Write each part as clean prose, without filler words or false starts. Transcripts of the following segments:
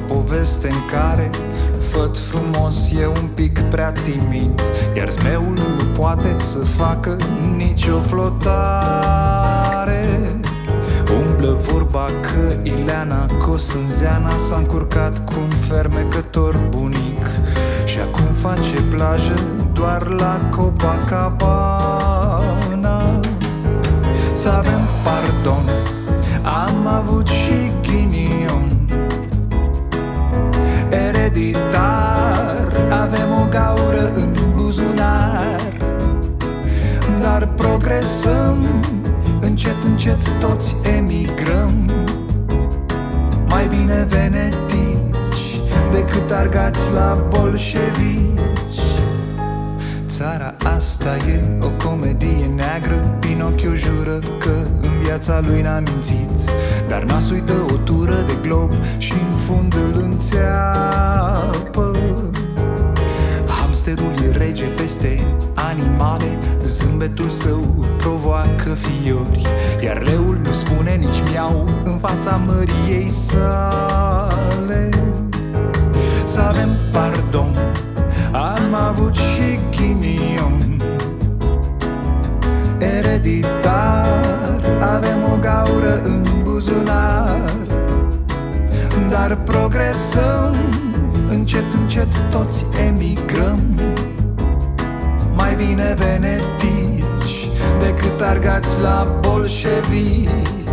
poveste în care făt frumos e un pic prea timid, iar zmeul nu poate să facă nicio flotare. Umblă vorba că Ileana Cosânzeana s-a încurcat cu un fermecător bunic și acum face plajă doar la Copacabana. Să avem pardon, am avut și ghinion ereditar, avem o gaură în buzunar, dar progresăm, încet, încet toți emigrăm. Mai bine venetici decât argați la bolșevici. Țara asta e o comedie neagră, Pinocchio jură că în viața lui n-a mințit, dar nasul-i dă o tură de glob și în fund îl înțeapă. Hamsterul e rege peste animale, zâmbetul său provoacă fiori, iar leul nu spune nici miau în fața măriei sale. Să avem pardon, am avut și ghinion ereditar, avem o gaură în buzunar, dar progresăm, încet, încet toți emigrăm. Mai bine venetici decât argați la bolșevici.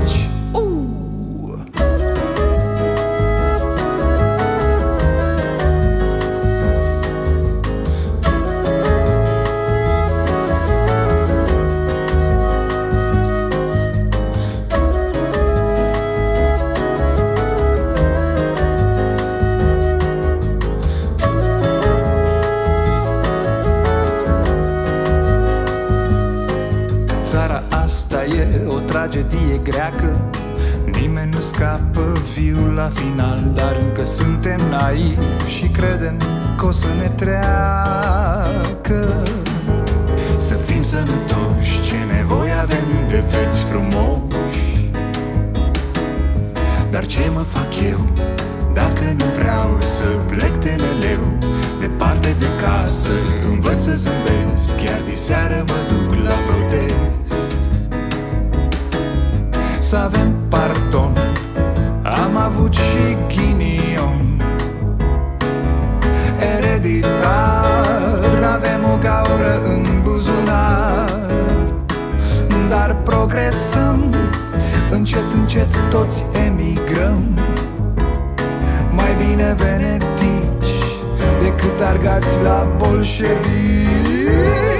Țara asta e o tragedie greacă, nimeni nu scapă viu la final, dar încă suntem naivi și credem că o să ne treacă. Să fim sănătoși, ce nevoie avem de feți frumoși, dar ce mă fac eu dacă nu vreau să plec teneleu departe de casă? Învăț să zâmbesc, chiar diseară mă duc la protest. Să avem pardon, am avut și ghinion ereditar, avem o gaură în buzunar, dar progresăm, încet, încet toți emigrăm. Mai bine venetici decât argați la bolșevici.